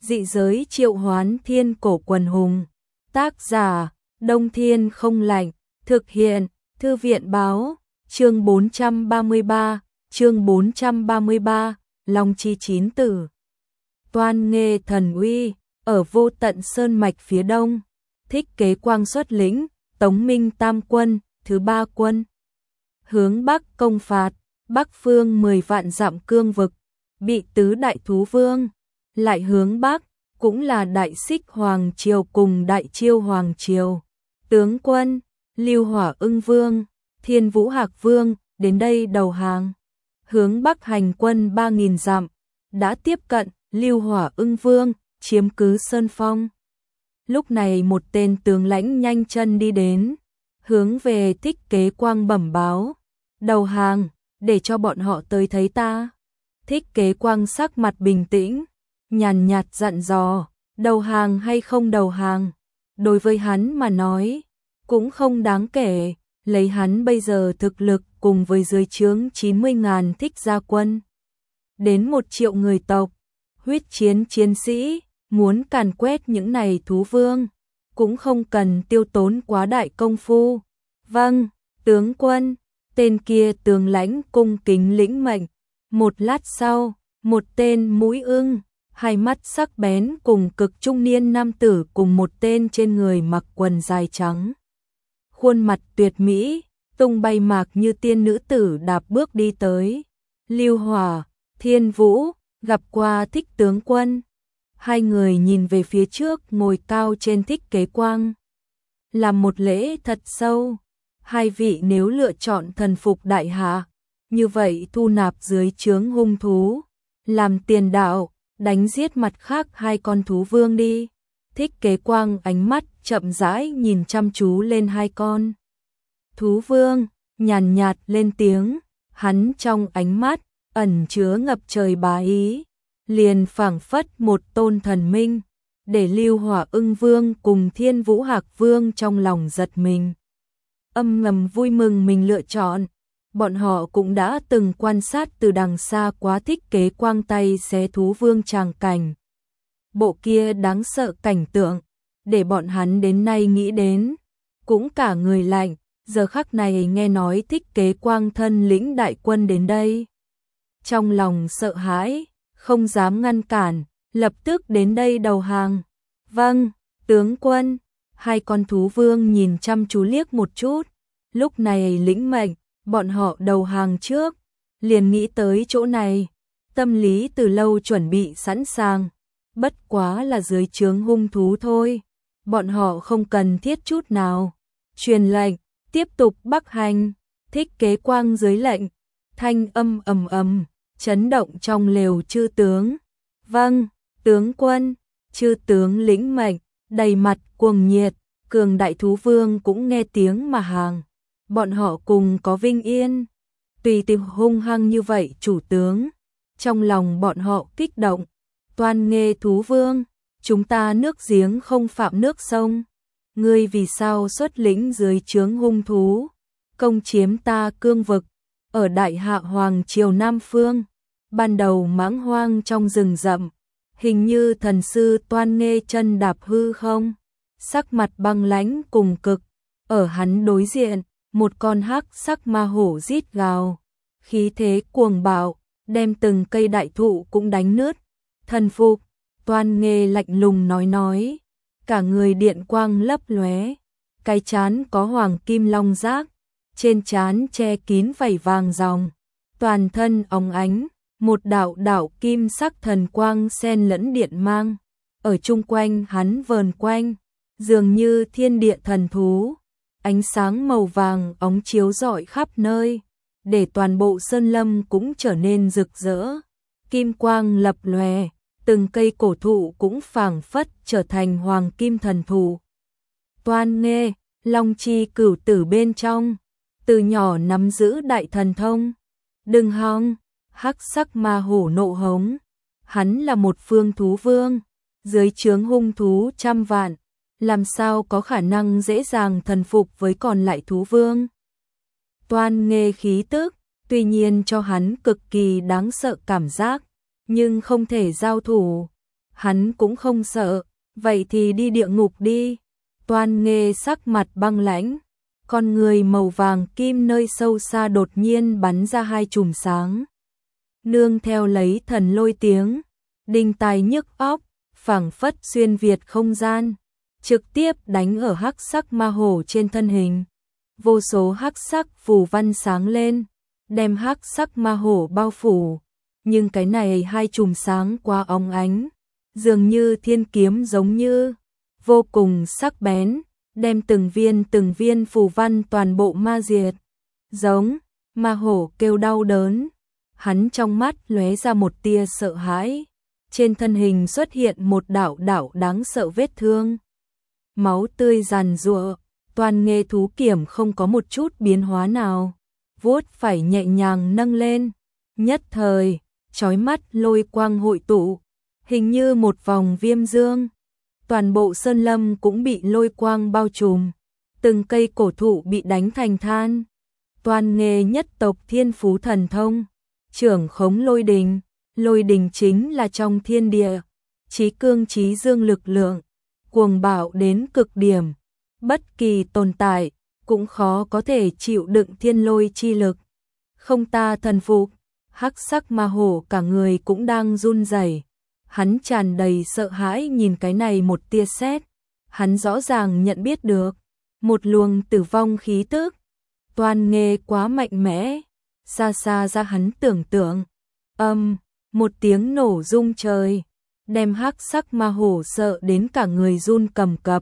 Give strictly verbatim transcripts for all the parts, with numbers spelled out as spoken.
Dị giới triệu hoán thiên cổ quần hùng. Tác giả, Đông Thiên không lạnh. Thực hiện, Thư viện báo. Chương bốn trăm ba mươi ba, chương bốn trăm ba mươi ba, Long chi chín tử. Toan Nghê thần uy, ở Vô Tận Sơn mạch phía đông. Thích Kế Quang xuất lĩnh, Tống Minh Tam quân, thứ ba quân. Hướng Bắc công phạt, Bắc phương mười vạn dặm cương vực, bị tứ đại thú vương. Lại hướng Bắc, cũng là Đại Xích Hoàng Triều cùng Đại Chiêu Hoàng Triều. Tướng quân, Lưu Hỏa Ưng Vương, Thiên Vũ Hạc Vương, đến đây đầu hàng. Hướng Bắc hành quân ba nghìn dặm, đã tiếp cận Lưu Hỏa Ưng Vương, chiếm cứ Sơn Phong. Lúc này một tên tướng lãnh nhanh chân đi đến, hướng về Thích Kế Quang bẩm báo. Đầu hàng, để cho bọn họ tới thấy ta. Thích Kế Quang sắc mặt bình tĩnh, nhàn nhạt dặn dò, đầu hàng hay không đầu hàng, đối với hắn mà nói, cũng không đáng kể, lấy hắn bây giờ thực lực cùng với dưới trướng chín mươi ngàn thích gia quân. Đến một triệu người tộc, huyết chiến chiến sĩ, muốn càn quét những này thú vương, cũng không cần tiêu tốn quá đại công phu. Vâng, tướng quân, tên kia tướng lãnh cung kính lĩnh mệnh. Một lát sau, một tên mũi ưng, hai mắt sắc bén cùng cực trung niên nam tử cùng một tên trên người mặc quần dài trắng. Khuôn mặt tuyệt mỹ, tung bay mạc như tiên nữ tử đạp bước đi tới. Lưu Hỏa, Thiên Vũ, gặp qua Thích tướng quân. Hai người nhìn về phía trước ngồi cao trên Thích Kế Quang. Làm một lễ thật sâu. Hai vị nếu lựa chọn thần phục đại hạ, như vậy thu nạp dưới trướng hung thú, làm tiền đạo, đánh giết mặt khác hai con thú vương đi. Thích Kế Quang ánh mắt chậm rãi nhìn chăm chú lên hai con thú vương, nhàn nhạt lên tiếng, hắn trong ánh mắt ẩn chứa ngập trời bá ý, liền phảng phất một tôn thần minh, để Lưu Hỏa Ưng Vương cùng Thiên Vũ Hạc Vương trong lòng giật mình. Âm ngầm vui mừng mình lựa chọn, bọn họ cũng đã từng quan sát từ đằng xa quá Thích Kế Quang tay xé thú vương tràng cảnh. Bộ kia đáng sợ cảnh tượng, để bọn hắn đến nay nghĩ đến, cũng cả người lạnh, giờ khắc này nghe nói Thích Kế Quang thân lĩnh đại quân đến đây. Trong lòng sợ hãi, không dám ngăn cản, lập tức đến đây đầu hàng. Vâng, tướng quân, hai con thú vương nhìn chăm chú liếc một chút, lúc này lĩnh mệnh, bọn họ đầu hàng trước, liền nghĩ tới chỗ này, tâm lý từ lâu chuẩn bị sẵn sàng, bất quá là dưới trướng hung thú thôi, bọn họ không cần thiết chút nào. Truyền lệnh, tiếp tục bắc hành. Thích Kế Quang dưới lệnh, thanh âm ầm ầm, chấn động trong lều chư tướng. Vâng, tướng quân, chư tướng lĩnh mệnh, đầy mặt cuồng nhiệt, cường đại thú vương cũng nghe tiếng mà hàng. Bọn họ cùng có vinh yên, tùy tìm hung hăng như vậy chủ tướng. Trong lòng bọn họ kích động, Toan Nghê thú vương, chúng ta nước giếng không phạm nước sông. Ngươi vì sao xuất lĩnh dưới trướng hung thú, công chiếm ta cương vực, ở Đại Hạ Hoàng Triều Nam Phương, ban đầu mãng hoang trong rừng rậm, hình như thần sư Toan Nghê chân đạp hư không, sắc mặt băng lãnh cùng cực, ở hắn đối diện, một con hắc sắc ma hổ rít gào, khí thế cuồng bạo, đem từng cây đại thụ cũng đánh nứt. Thần phục, Toan Nghê lạnh lùng nói nói, cả người điện quang lấp lóe, cái trán có hoàng kim long giác, trên trán che kín vảy vàng ròng, toàn thân óng ánh, một đạo đạo kim sắc thần quang xen lẫn điện mang, ở chung quanh hắn vờn quanh, dường như thiên địa thần thú, ánh sáng màu vàng óng chiếu rọi khắp nơi, để toàn bộ sơn lâm cũng trở nên rực rỡ, kim quang lập lòe, từng cây cổ thụ cũng phảng phất trở thành hoàng kim thần thụ. Toan Nghê, Long chi cửu tử bên trong, từ nhỏ nắm giữ đại thần thông, đừng hòng. Hắc sắc ma hổ nộ hống, hắn là một phương thú vương, dưới trướng hung thú trăm vạn, làm sao có khả năng dễ dàng thần phục với còn lại thú vương. Toan Nghê khí tức, tuy nhiên cho hắn cực kỳ đáng sợ cảm giác, nhưng không thể giao thủ. hắn cũng không sợ, vậy thì đi địa ngục đi. Toan Nghê sắc mặt băng lãnh, con người màu vàng kim nơi sâu xa đột nhiên bắn ra hai chùm sáng. Nương theo lấy thần lôi tiếng, đinh tai nhức óc, phảng phất xuyên việt không gian, trực tiếp đánh ở hắc sắc ma hổ trên thân hình. Vô số hắc sắc phù văn sáng lên, đem hắc sắc ma hổ bao phủ, nhưng cái này hai chùm sáng quá óng ánh, dường như thiên kiếm giống như, vô cùng sắc bén, đem từng viên từng viên phù văn toàn bộ ma diệt. Giống, ma hổ kêu đau đớn, hắn trong mắt lóe ra một tia sợ hãi, trên thân hình xuất hiện một đạo đạo đáng sợ vết thương. Máu tươi giàn giụa, Toan Nghê thú kiểm không có một chút biến hóa nào, vuốt phải nhẹ nhàng nâng lên, nhất thời, chói mắt lôi quang hội tụ, hình như một vòng viêm dương. Toàn bộ sơn lâm cũng bị lôi quang bao trùm, từng cây cổ thụ bị đánh thành than. Toan Nghê nhất tộc thiên phú thần thông, trưởng khống lôi đình, lôi đình chính là trong thiên địa, chí cương chí dương lực lượng, cuồng bạo đến cực điểm, bất kỳ tồn tại cũng khó có thể chịu đựng thiên lôi chi lực. Không ta thần phục, hắc sắc ma hổ cả người cũng đang run rẩy. Hắn tràn đầy sợ hãi nhìn cái này một tia sét, hắn rõ ràng nhận biết được một luồng tử vong khí tức. Toan Nghê quá mạnh mẽ, xa xa ra hắn tưởng tượng. Âm, một tiếng nổ rung trời, đem hắc sắc ma hổ sợ đến cả người run cầm cập.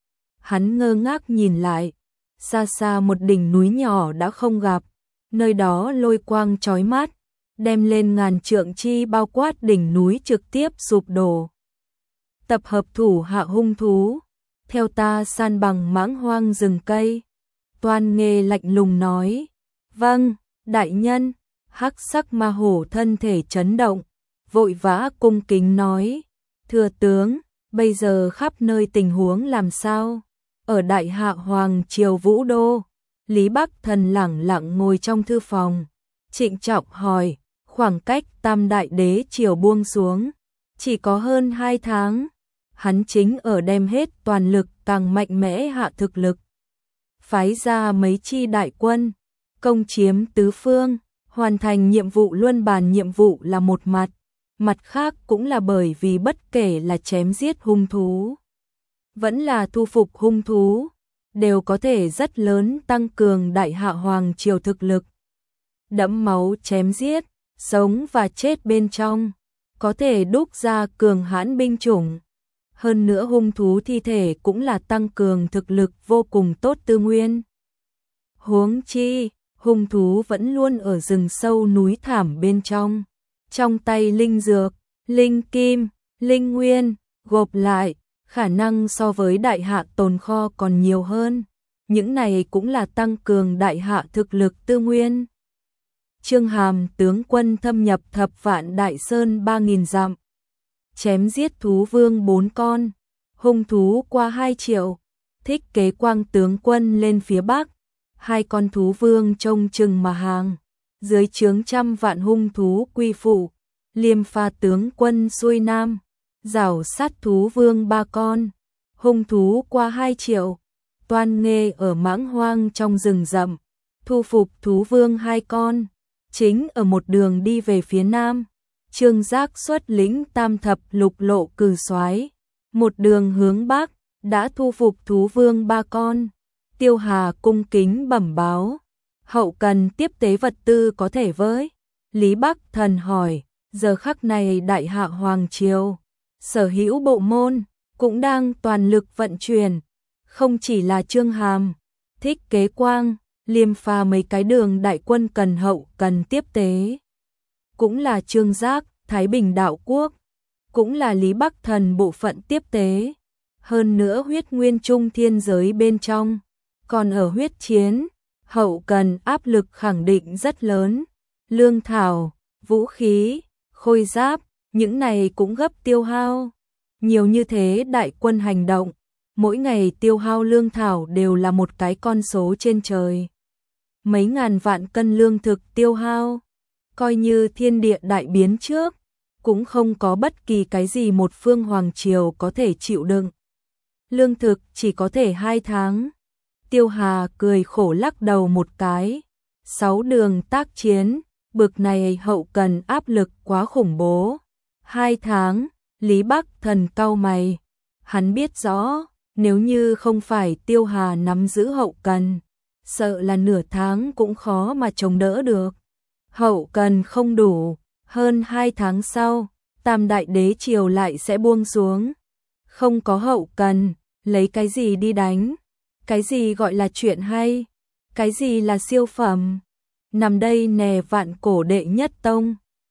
Hắn ngơ ngác nhìn lại, xa xa một đỉnh núi nhỏ đã không gặp, nơi đó lôi quang chói mắt, đem lên ngàn trượng chi bao quát đỉnh núi trực tiếp sụp đổ. Tập hợp thủ hạ hung thú, theo ta san bằng mãng hoang rừng cây. Toan Nghê lạnh lùng nói, vâng, đại nhân. Hắc sắc ma hổ thân thể chấn động, vội vã cung kính nói, thưa tướng, bây giờ khắp nơi tình huống làm sao? Ở Đại Hạ Hoàng Triều Vũ Đô, Lý Bắc Thần lẳng lặng ngồi trong thư phòng, trịnh trọng hỏi, khoảng cách Tam Đại Đế Triều buông xuống, chỉ có hơn hai tháng, hắn chính ở đem hết toàn lực càng mạnh mẽ hạ thực lực. Phái ra mấy chi đại quân, công chiếm tứ phương, hoàn thành nhiệm vụ luân bàn nhiệm vụ là một mặt, mặt khác cũng là bởi vì bất kể là chém giết hung thú, vẫn là thu phục hung thú, đều có thể rất lớn tăng cường Đại Hạ Hoàng Triều thực lực. Đẫm máu chém giết, sống và chết bên trong, có thể đúc ra cường hãn binh chủng. Hơn nữa hung thú thi thể cũng là tăng cường thực lực vô cùng tốt tư nguyên. Huống chi, hung thú vẫn luôn ở rừng sâu núi thảm bên trong, trong tay linh dược, linh kim, linh nguyên, gộp lại, khả năng so với Đại Hạ tồn kho còn nhiều hơn. Những này cũng là tăng cường Đại Hạ thực lực tư nguyên. Trương Hàm tướng quân thâm nhập thập vạn đại sơn ba nghìn dặm, chém giết thú vương bốn con, hung thú qua hai triệu. Thích Kế Quang tướng quân lên phía bắc, hai con thú vương trông chừng mà hàng, dưới trướng trăm vạn hung thú quy phụ. Liêm Pha tướng quân xuôi nam, rảo sát thú vương ba con, hung thú qua hai triệu. Toan Nghê ở mãng hoang trong rừng rậm, thu phục thú vương hai con, chính ở một đường đi về phía nam. Trương Giác xuất lĩnh tam thập lục lộ cử soái, một đường hướng bắc, đã thu phục thú vương ba con. Tiêu Hà cung kính bẩm báo, hậu cần tiếp tế vật tư có thể với. Lý Bắc Thần hỏi, giờ khắc này Đại Hạ Hoàng Triều, sở hữu bộ môn, cũng đang toàn lực vận chuyển, không chỉ là Trương Hàm, Thích Kế Quang, Liêm Pha mấy cái đường đại quân cần hậu cần tiếp tế. Cũng là Trương Giác, Thái Bình Đạo Quốc, cũng là Lý Bắc Thần bộ phận tiếp tế. Hơn nữa huyết nguyên trung thiên giới bên trong, còn ở huyết chiến, hậu cần áp lực khẳng định rất lớn. Lương thảo, vũ khí, khôi giáp, những này cũng gấp tiêu hao. Nhiều như thế đại quân hành động, mỗi ngày tiêu hao lương thảo đều là một cái con số trên trời. Mấy ngàn vạn cân lương thực tiêu hao, coi như thiên địa đại biến trước, cũng không có bất kỳ cái gì một phương hoàng triều có thể chịu đựng. Lương thực chỉ có thể hai tháng. Tiêu Hà cười khổ lắc đầu một cái. Sáu đường tác chiến, bực này hậu cần áp lực quá khủng bố. Hai tháng, Lý Bắc Thần cau mày. Hắn biết rõ, nếu như không phải Tiêu Hà nắm giữ hậu cần, sợ là nửa tháng cũng khó mà chống đỡ được. Hậu cần không đủ, hơn hai tháng sau, Tam Đại Đế Triều lại sẽ buông xuống. Không có hậu cần, lấy cái gì đi đánh? Cái gì gọi là chuyện hay? Cái gì là siêu phẩm? Nằm đây nè vạn cổ đệ nhất tông.